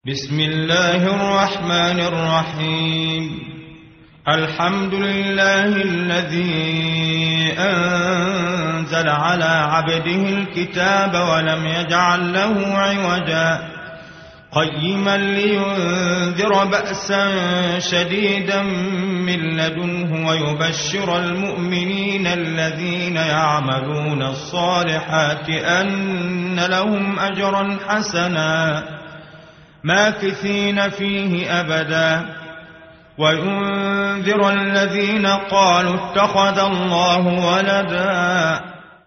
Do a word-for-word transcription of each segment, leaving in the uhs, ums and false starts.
بسم الله الرحمن الرحيم. الحمد لله الذي أنزل على عبده الكتاب ولم يجعل له عوجا قيما لينذر بأسا شديدا من لدنه ويبشر المؤمنين الذين يعملون الصالحات أن لهم أجرا حسنا ماكثين فيه أبدا وينذر الذين قالوا اتخذ الله ولدا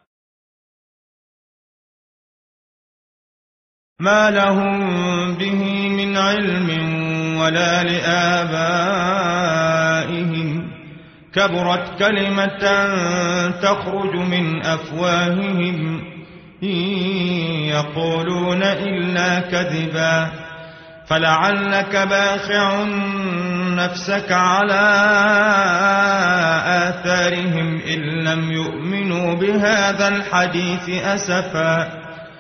ما لهم به من علم ولا لآبائهم كبرت كلمة تخرج من أفواههم إن يقولون إلا كذبا فلعلك باخع نفسك على آثارهم إن لم يؤمنوا بهذا الحديث أسفا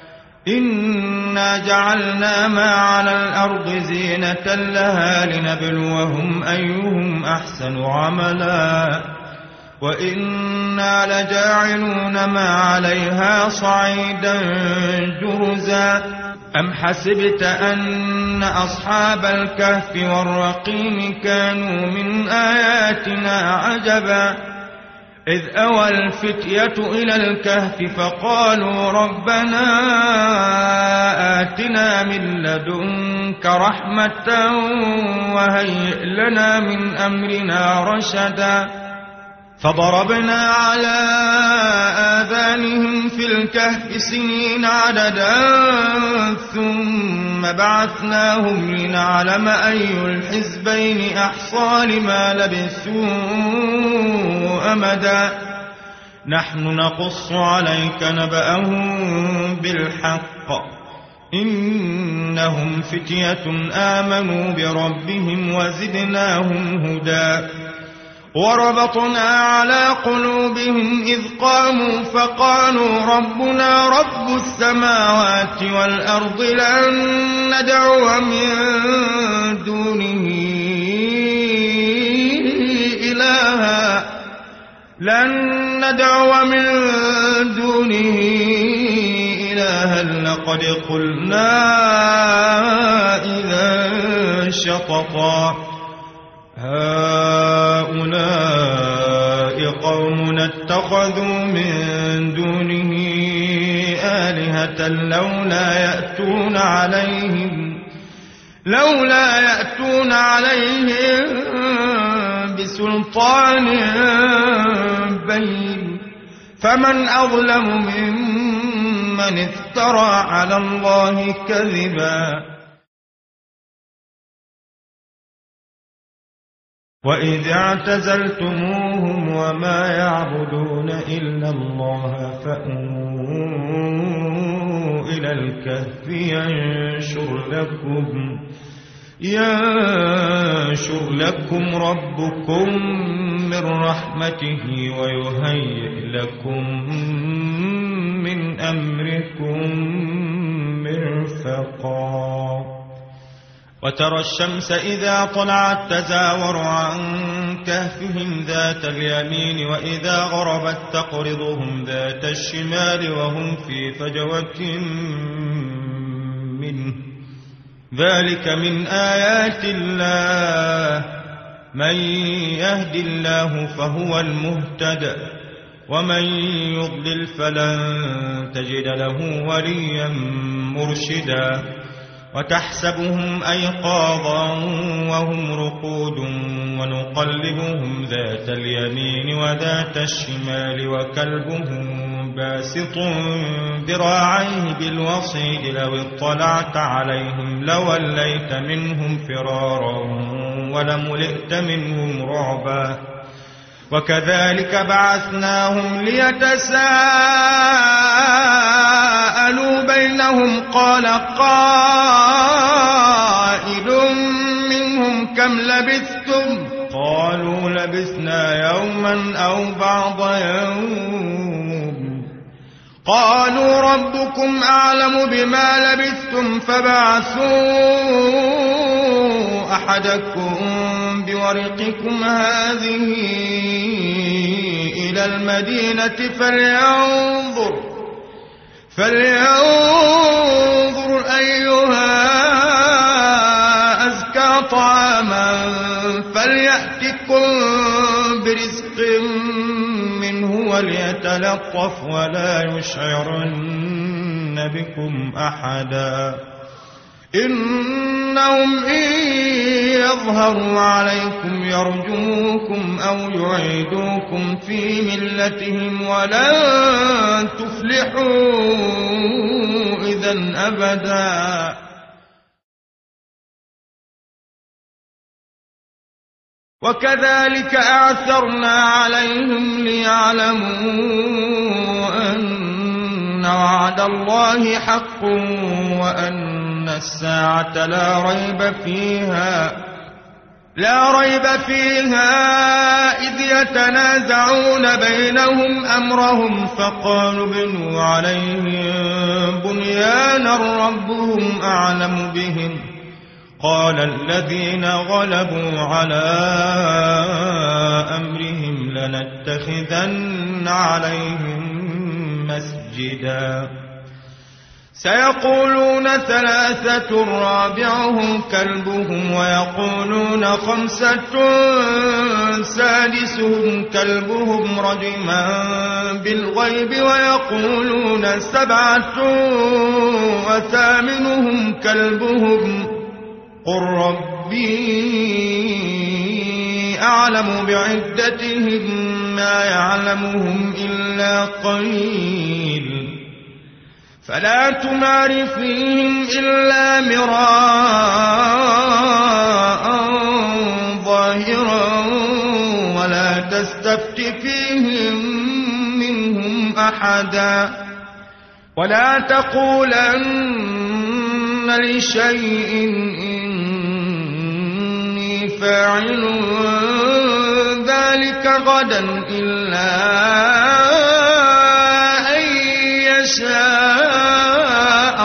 إنا جعلنا ما على الأرض زينة لها لنبلوهم أيهم أحسن عملا وإنا لجاعلون ما عليها صعيدا جرزا أم حسبت أن أصحاب الكهف والرقيم كانوا من آياتنا عجبا إذ أوى الفتية إلى الكهف فقالوا ربنا آتنا من لدنك رحمة وهيئ لنا من أمرنا رشدا فضربنا على آذانهم في الكهف سنين عددا ثم بعثناهم لنعلم أي الحزبين أحصى لما لبثوا أمدا نحن نقص عليك نبأهم بالحق إنهم فتية آمنوا بربهم وزدناهم هدى وربطنا على قلوبهم إذ قاموا فقالوا ربنا رب السماوات والأرض لن ندعو من دونه إلها لن ندعو من دونه إلها لقد قلنا إذا شططا هؤلاء قوم اتخذوا من دونه آلهة لولا يأتون عليهم لولا يأتون عليهم بسلطان بين فمن أظلم ممن افترى على الله كذبا وإذ اعتزلتموهم وما يعبدون إلا الله فأووا إلى الكهف ينشر لكم ينشر لكم ربكم من رحمته ويهيئ لكم من أمركم مرفقا وترى الشمس إذا طلعت تزاور عن كهفهم ذات اليمين وإذا غربت تقرضهم ذات الشمال وهم في فجوة منه ذلك من آيات الله من يهد الله فهو المهتد ومن يضلل فلن تجد له وليا مرشدا وتحسبهم أيقاظا وهم رقود ونقلبهم ذات اليمين وذات الشمال وكلبهم باسط ذراعيه بالوصيد لو اطلعت عليهم لوليت منهم فرارا ولملئت منهم رعبا وكذلك بعثناهم ليتساءلوا بينهم قال قائل منهم كم لبثتم قالوا لبثنا يوما أو بعض يوم قالوا ربكم أعلم بما لبثتم فبعثوا أحدكم بورقكم هذه إلى المدينة فلينظر فلينظر أيها أزكى طعاما فليأتكم برزق منه وليتلطف ولا يشعرن بكم أحدا إنهم إن يظهروا عليكم يرجموكم أو يعيدوكم في ملتهم ولن تفلحوا إذن أبدا وكذلك أعثرنا عليهم ليعلموا أن وعد الله حق وأن الساعة لا ريب فيها لا ريب فيها إذ يتنازعون بينهم أمرهم فقالوا ابنوا عليهم بنيانا ربهم أعلم بهم قال الذين غلبوا على أمرهم لنتخذن عليهم مسجدا سيقولون ثلاثة رابعهم كلبهم ويقولون خمسة سادسهم كلبهم رجما بالغيب ويقولون سبعة وثامنهم كلبهم قل ربي أعلم بعدتهم ما يعلمهم إلا قليل فلا تمار فيهم إلا مراء ظاهرا ولا تستفت فيهم منهم أحدا ولا تقولن لشيء إني فاعل ذلك غدا إلا أن يشاء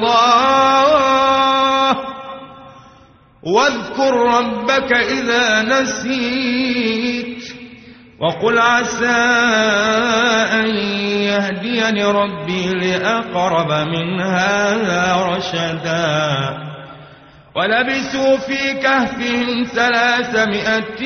الله واذكر ربك إذا نسيت وقل عسى أن يهديني ربي لأقرب من هذا رشدا ولبثوا في كهفهم ثلاثمائة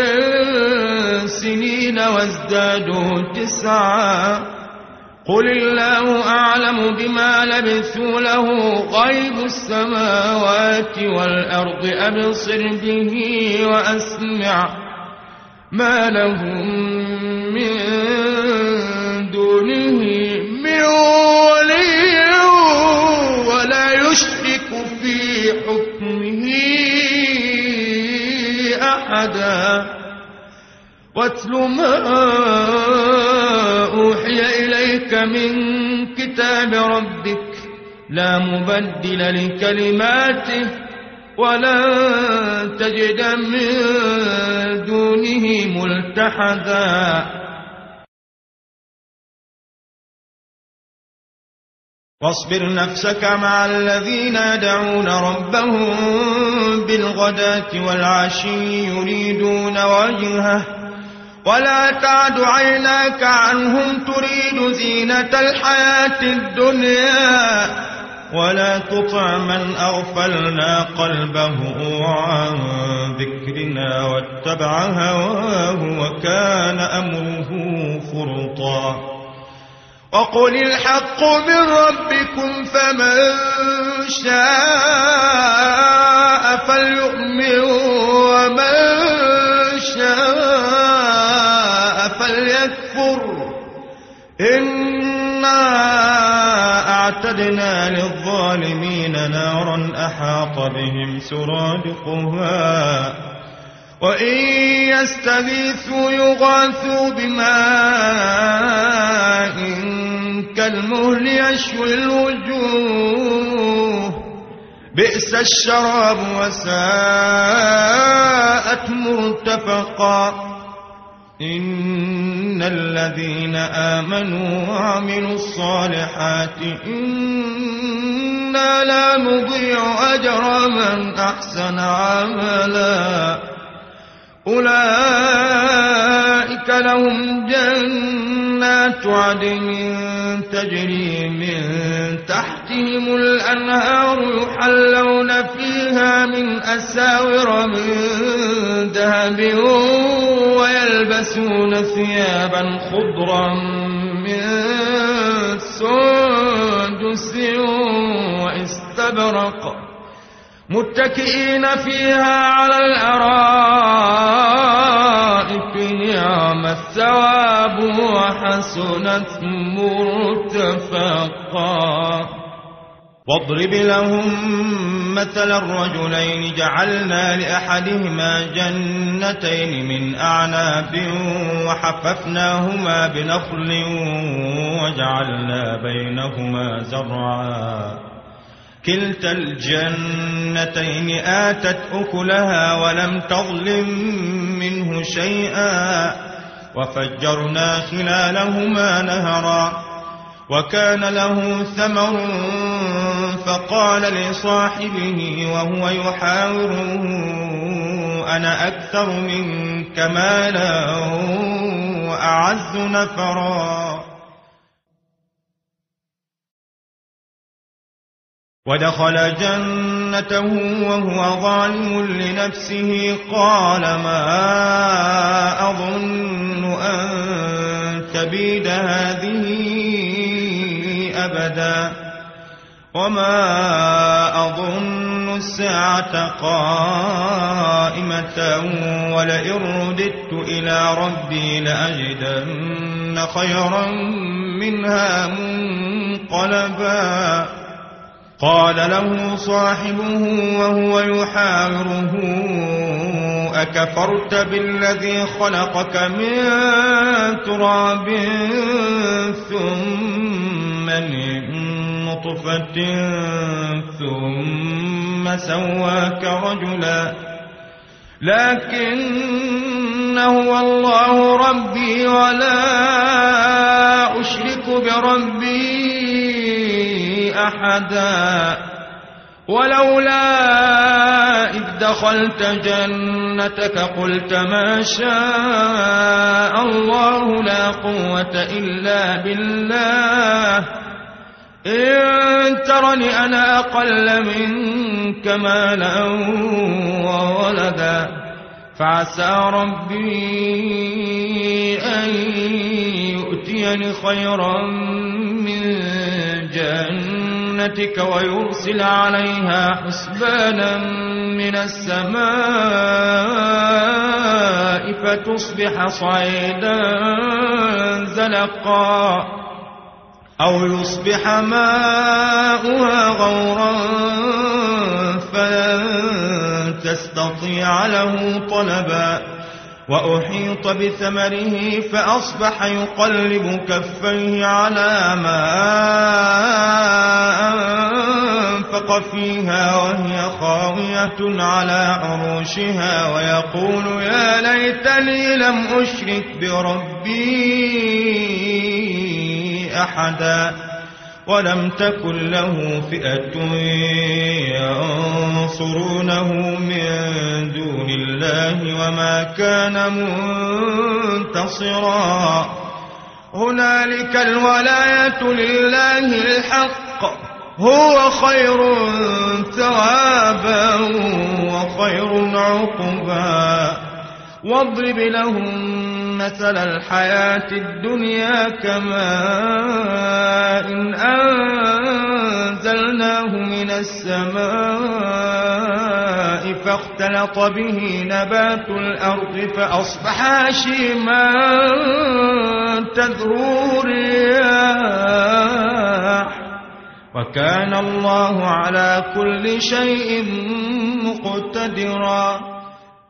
سنين وازدادوا تسعا قل الله أعلم بما لبثوا له غيب السماوات والأرض أبصر به وأسمع ما لهم من دونه من ولي ولا يشرك في حكمه أحدا واتل ما أوحي إليك من كتاب ربك لا مبدل لكلماته ولن تجد من دونه ملتحدا واصبر نفسك مع الذين يدعون ربهم بالغداة والعشي يريدون وجهه ولا تعد عيناك عنهم تريد زينة الحياة الدنيا ولا تطع من أغفلنا قلبه عن ذكرنا واتبع هواه وكان أمره فرطا وقل الحق من ربكم فمن شاء فليؤمن ومن شاء فليكفر إنا أعتدنا للظالمين نارا أحاط بهم سرادقها وإن يستغيثوا يغاثوا بماء كالمهل يشوي الوجوه بئس الشراب وساءت مرتفقا إن الذين آمنوا وعملوا الصالحات إنا لا نضيع أجر من أحسن عملا أولئك لهم جنات عدن تجري من تحتهم الأنهار يحلون فيها من أساور من ذهب ويلبسون ثيابا خضرا من سندس واستبرق متكئين فيها على الأرائك نعم الثواب وحسنت مرتفقا واضرب لهم مثل الرجلين جعلنا لأحدهما جنتين من أعناب وحففناهما بنخل وجعلنا بينهما زرعا كلتا الجنتين آتت أكلها ولم تظلم منه شيئا وفجرنا خلالهما نهرا وكان له ثمر فقال لصاحبه وهو يحاوره أنا أكثر منك مالا وأعز نفرا ودخل جنته وهو ظالم لنفسه قال ما أظن أن تبيد هذه أبدا وما أظن الساعة قائمة ولئن رددت إلى ربي لأجدن خيرا منها منقلبا قال له صاحبه وهو يحاوره أكفرت بالذي خلقك من تراب ثم من نطفة ثم سواك رجلا لكن هو الله ربي ولا أشرك بربي أحدا ولولا إذ دخلت جنتك قلت ما شاء الله لا قوة إلا بالله إن ترني أنا أقل منك مالا وولدا فعسى ربي أن يؤتيني خيرا من جنتك ويرسل عليها حسبانا من السماء فتصبح صعيدا زلقا أو يصبح ماؤها غورا فلن تستطيع له طلبا وأحيط بثمره فأصبح يقلب كفيه على ما أنفق فيها وهي خاوية على عروشها ويقول يا ليتني لم أشرك بربي أحدا ولم تكن له فئة ينصرونه من دون الله وما كان منتصرا هنالك الولاية لله الحق هو خير ثوابا وخير عقبا واضرب لهم مثل الحياة الدنيا كماء إن أنزلناه من السماء فاختلط به نبات الأرض فأصبح هشيما تذروه الرياح وكان الله على كل شيء مقتدرا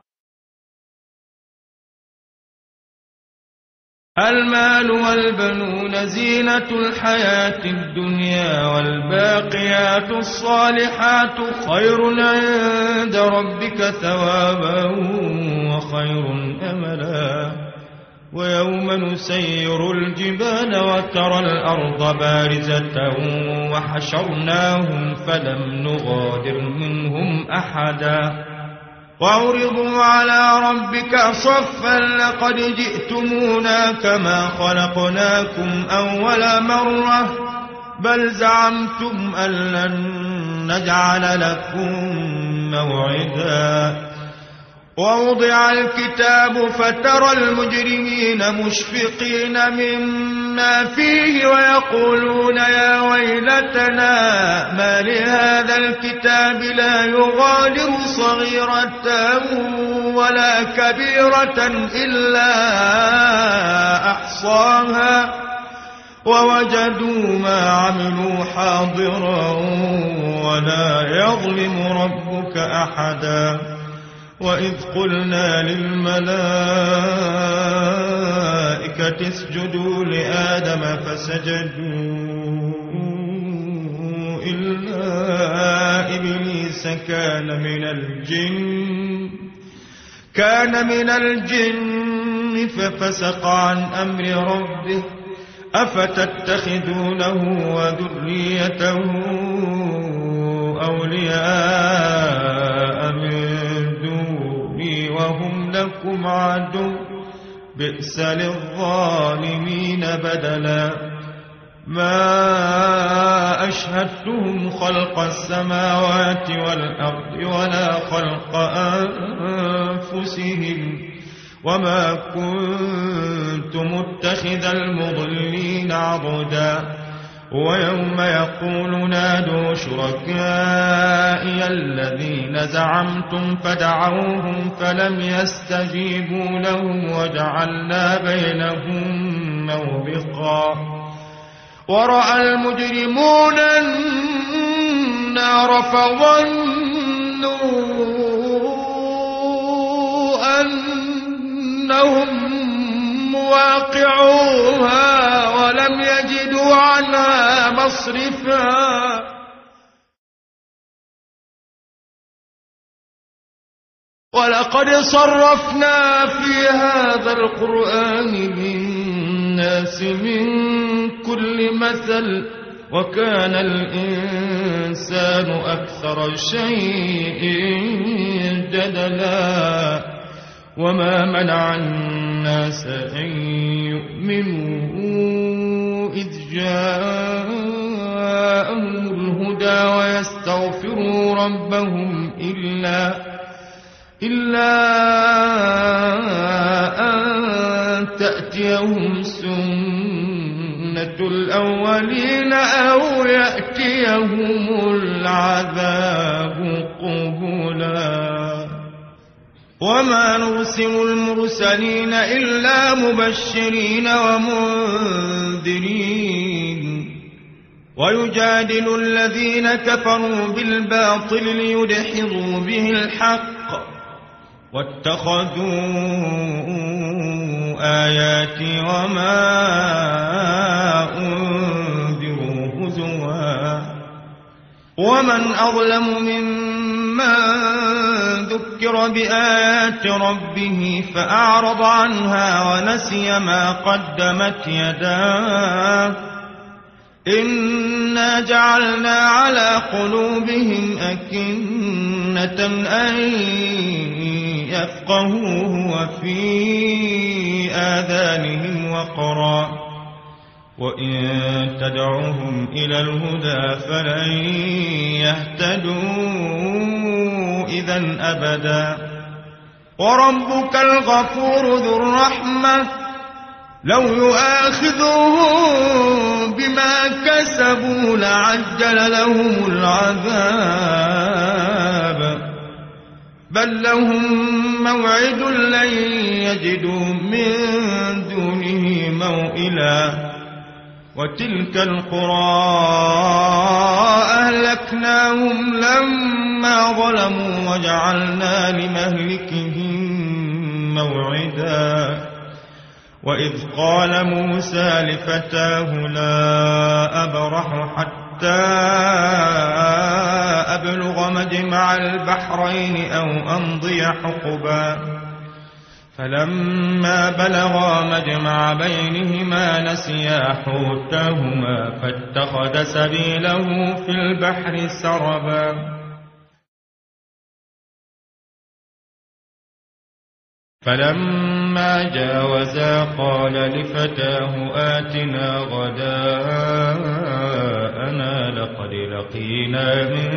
المال والبنون زينة الحياة الدنيا والباقيات الصالحات خير عند ربك ثوابا وخير أملا ويوم نسير الجبال وترى الأرض بارزة وحشرناهم فلم نغادر منهم أحدا وعرضوا على ربك صفا لقد جئتمونا كما خلقناكم أول مرة بل زعمتم أن لن نجعل لكم موعدا ووضع الكتاب فترى المجرمين مشفقين مما فيه ويقولون يا ويلتنا ما لهذا الكتاب لا يغادر صغيرة ولا كبيرة إلا أحصاها ووجدوا ما عملوا حاضرا ولا يظلم ربك أحدا وإذ قلنا للملائكة اسجدوا لآدم فسجدوا إلا إبليس كان من الجن كان من الجن ففسق عن أمر ربه أفتتخذونه وذريته أولياء من دوني وهم لكم عدو بئس للظالمين بدلا ما أشهدتهم خلق السماوات والأرض ولا خلق أنفسهم وما كنت متخذ المضلين عضدا ويوم يقول نادوا شركائي الذين زعمتم فدعوهم فلم يستجيبوا لهم وجعلنا بينهم موبقا ورأى المجرمون النار فظنوا أنهم مواقعوها ولم يجدوا عنها مصرفا ولقد صرفنا في هذا القرآن للناس من كل مثل وكان الإنسان أكثر شيء جدلا وما منع الناس أن يؤمنوا إذ جاءهم الهدى ويستغفروا ربهم إلا إلا أن تأتيهم سنة الأولين أو يأتيهم العذاب قبلا وما نرسل المرسلين إلا مبشرين ومنذرين ويجادل الذين كفروا بالباطل ليدحضوا به الحق واتخذوا آياتي وما أنذروا هزوا ومن أظلم ممن ذكر بآيات ربه فأعرض عنها ونسي ما قدمت يداه إنا جعلنا على قلوبهم أكنة أن يفقهوه وفي آذانهم وقرا وإن تدعوهم إلى الهدى فلن يهتدوا إذن أبدا وربك الغفور ذو الرحمة لو يؤاخذهم بما كسبوا لعجل لهم العذاب بل لهم موعد لن يجدوا من دونه موئلا وتلك القرى أهلكناهم لما ظلموا وجعلنا لمهلكهم موعدا وإذ قال موسى لفتاه لا أبرح حتى أبلغ مجمع البحرين أو أمضي حقبا فلما بلغا مجمع بينهما نسيا حوتهما فاتخذ سبيله في البحر سربا فلما جاوزا قال لفتاه آتنا غداءنا لقد لقينا من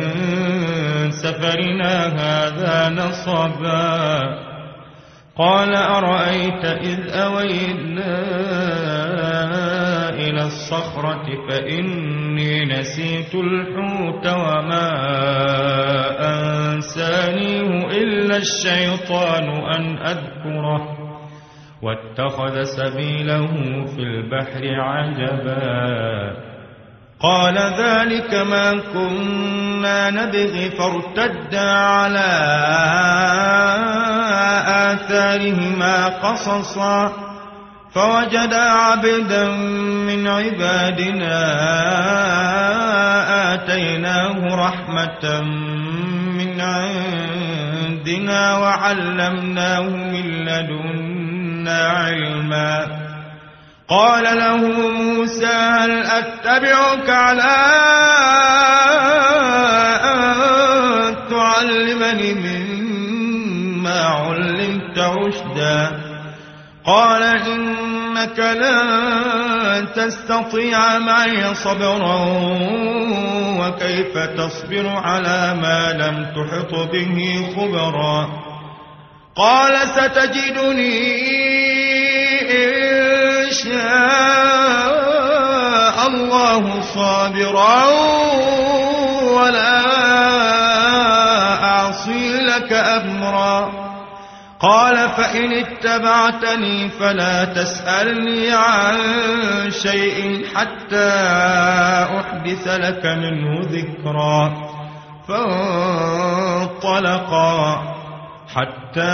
سفرنا هذا نصبا قال أرأيت إذ أوينا إلى الصخرة فإني نسيت الحوت وما أنسانيه إلا الشيطان أن أذكره واتخذ سبيله في البحر عجبا قال ذلك ما كنا نبغي فارتدا على آثارهما قصصا فوجدا عبدا من عبادنا آتيناه رحمة من عندنا وعلمناه من لدنا علما قال له موسى هل أتبعك على أن تعلمني مما علمت رشدا قال إنك لن تستطيع معي صبرا وكيف تصبر على ما لم تحط به خبرا قال ستجدني إن شاء الله صابرا ولا أعصي لك أمرا قال فإن اتبعتني فلا تسألني عن شيء حتى أحدث لك منه ذكرا فانطلقا حتى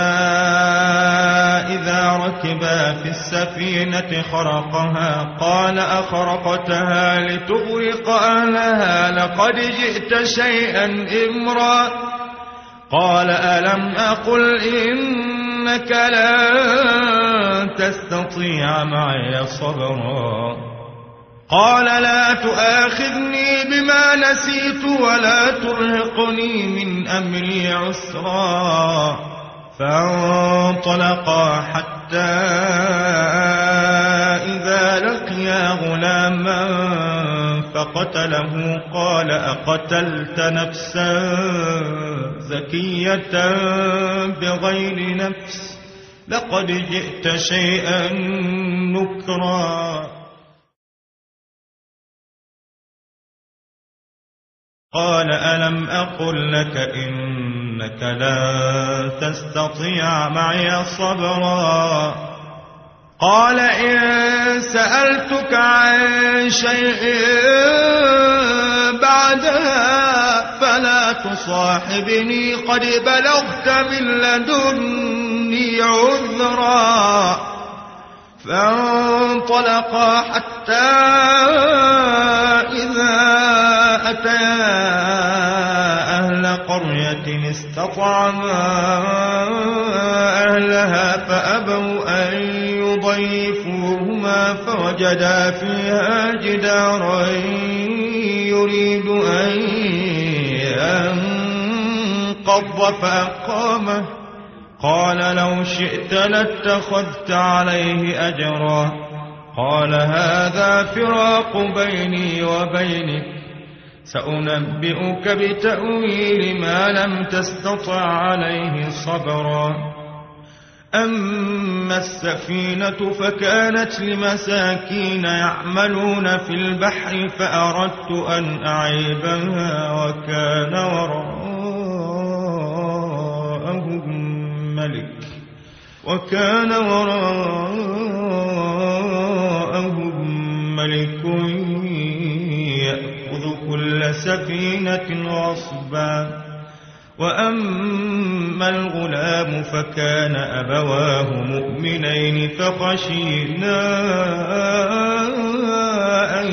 إذا ركبا في السفينة خرقها قال أخرقتها لتغرق أهلها لقد جئت شيئا إمرا قال ألم أقل إنك لن تستطيع معي صبرا قال لا تؤاخذني بما نسيت ولا ترهقني من أمري عسرا فانطلقا حتى إذا لقيا غلاما فقتله قال أقتلت نفسا زكية بغير نفس لقد جئت شيئا نكرا قال ألم أقل لك إنك لن تستطيع معي صبرا قال إن سألتك عن شيء بعدها فلا تصاحبني قد بلغت من لدني عذرا فانطلقا حتى إذا أتيا أهل قرية استطعما أهلها فأبوا أن يضيفوهما فوجدا فيها جدارا يريد أن ينقض فأقامه قال لو شئت لاتخذت عليه أجرا قال هذا فراق بيني وبينك سأنبئك بتأويل ما لم تستطع عليه صبرا أما السفينة فكانت لمساكين يعملون في البحر فأردت أن أعيبها وكان وراءهم ملك وكان وراءهم ملك يأخذ كل سفينة غصبا وأما الغلام فكان أبواه مؤمنين فخشينا أن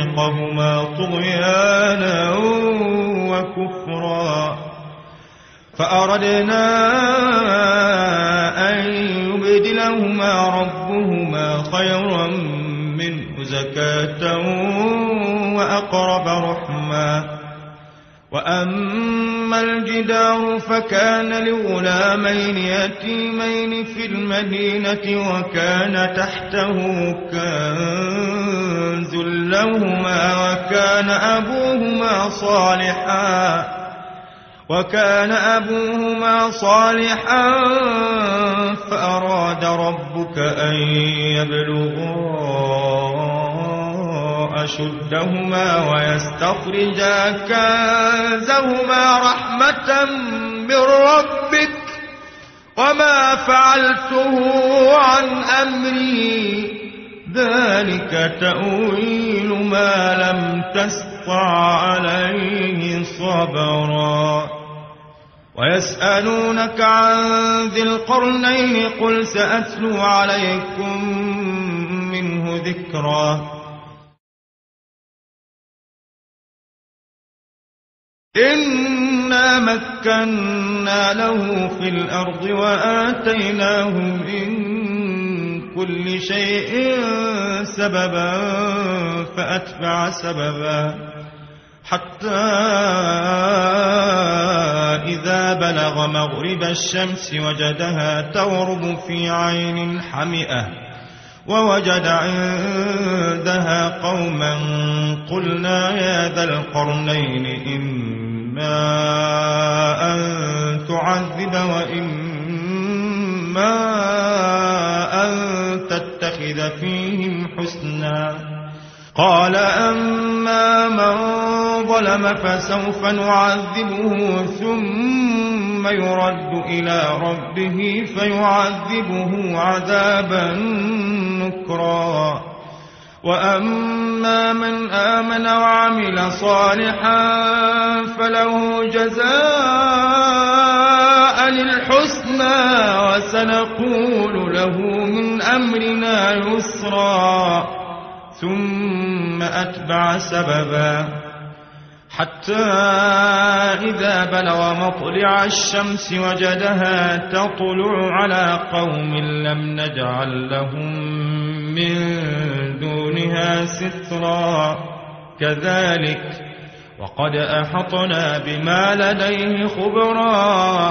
يرهقهما طغيانا وكفرا فأردنا أن يبدلهما ربهما خيرا منه زكاة وأقرب رحما. وأما الجدار فكان لغلامين يتيمين في المدينة وكان تحته كنز لهما وكان أبوهما صالحا وكان أبوهما صالحا فأراد ربك أن يبلغا أشدهما ويستخرجا كنزهما رحمة من ربك وما فعلته عن أمري ذلك تأويل ما لم تستطع عليه صبرا. ويسألونك عن ذي القرنين قل سأتلو عليكم منه ذكرا. إنا مكنا له في الأرض وآتيناه من كل شيء سببا فأتبع سببا حتى إذا بلغ مغرب الشمس وجدها تغرب في عين حمئة ووجد عندها قوما قلنا يا ذا القرنين إما أن تعذب وإما أن تتخذ فيهم حسنا. قال أما من ظلم فسوف نعذبه ثم يرد إلى ربه فيعذبه عذابا نكرا. وأما من آمن وعمل صالحا فله جزاء الحسنى وسنقول له من أمرنا يسرا. ثم أتبع سببا حتى إذا بلغ مطلع الشمس وجدها تطلع على قوم لم نجعل لهم من دونها سترا. كذلك وقد أحطنا بما لديه خبرا.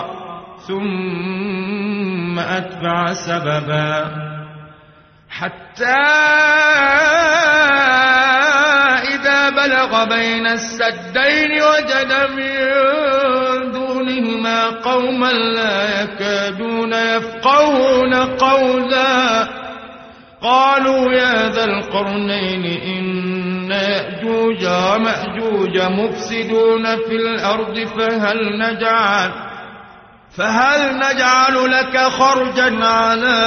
ثم أتبع سببا حتى إذا بلغ بين السدين وجد من دونهما قوما لا يكادون يفقهون قولا. قالوا يا ذا القرنين إن يأجوج ومأجوج مفسدون في الأرض فهل نجعل فهل نجعل لك خرجا على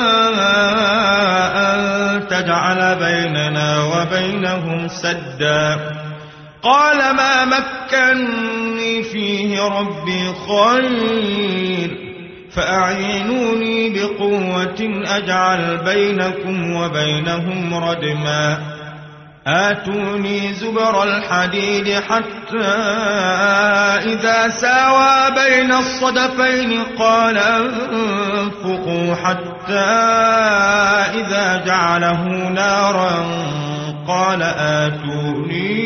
أن تجعل بيننا وبينهم سدا. قال ما مكنني فيه ربي خير فأعينوني بقوة أجعل بينكم وبينهم ردما. آتوني زبر الحديد حتى إذا ساوى بين الصدفين قال انفقوا حتى إذا جعله نارا قال آتوني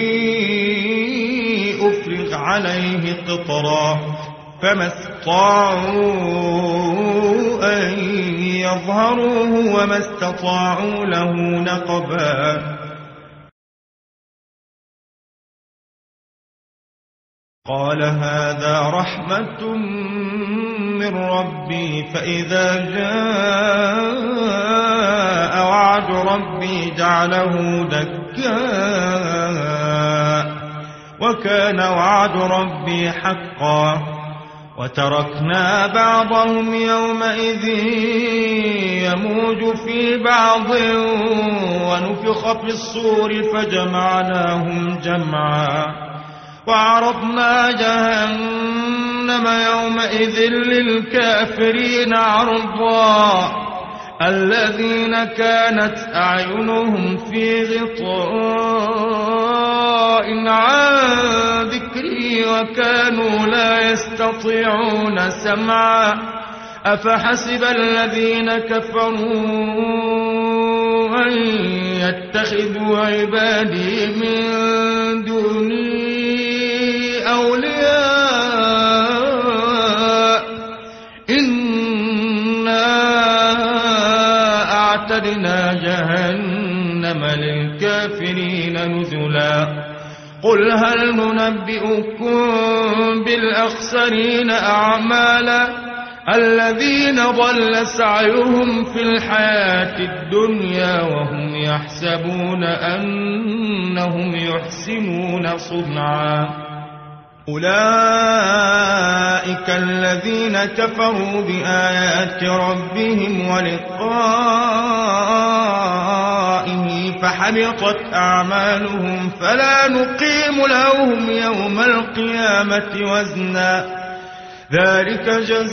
أفرغ عليه قطرا. فما استطاعوا أن يظهروه وما استطاعوا له نقبا. قال هذا رحمة من ربي فإذا جاء وعد ربي جعله دكا وكان وعد ربي حقا. وتركنا بعضهم يومئذ يموج في بعض ونفخ في الصور فجمعناهم جمعا. وعرضنا جهنم يومئذ للكافرين عرضا. الذين كانت أعينهم في غطاء عن ذكري وكانوا لا يستطيعون سمعا أفحسب الذين كفروا أن يتخذوا عبادي من دوني أولياء إنا أعتدنا جهنم للكافرين نزلا قل هل ننبئكم بالأخسرين أعمالا الذين ضل سعيهم في الحياة الدنيا وهم يحسبون أنهم يحسنون صنعا أولئك الذين كفروا بآيات ربهم ولقائه فحبطت أعمالهم فلا نقيم لهم يوم القيامة وزنا ذلك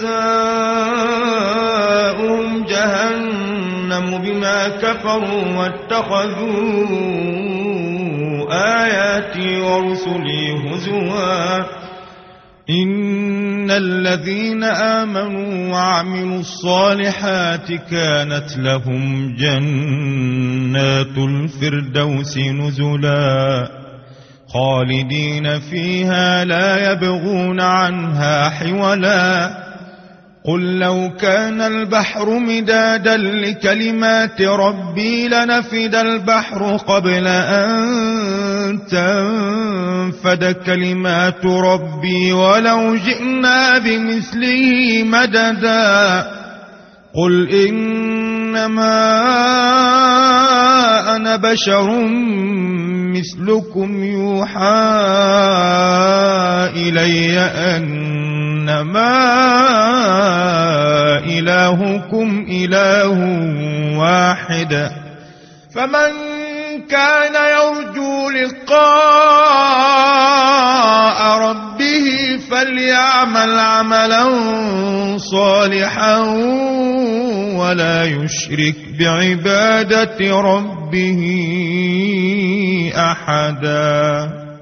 جزاؤهم جهنم بما كفروا واتخذوا آياتي ورسلي هزوا إن الذين آمنوا وعملوا الصالحات كانت لهم جنات الفردوس نزلا خالدين فيها لا يبغون عنها حولا قل لو كان البحر مدادا لكلمات ربي لنفد البحر قبل أن تنفد كلمات ربي ولو جئنا بمثله مددا قل إنما أنا بشر مثلكم يوحى إلي أنما إلهكم إله واحد فمن كان يرجو لقاء ربه فليعمل عملا صالحا ولا يشرك بعبادة ربه أحدا.